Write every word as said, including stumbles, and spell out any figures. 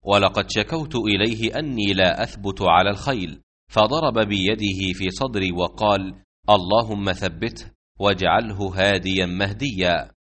ولقد شكوت إليه أني لا أثبت على الخيل، فضرب بيده في صدري وقال: اللهم ثبته واجعله هاديا مهديا.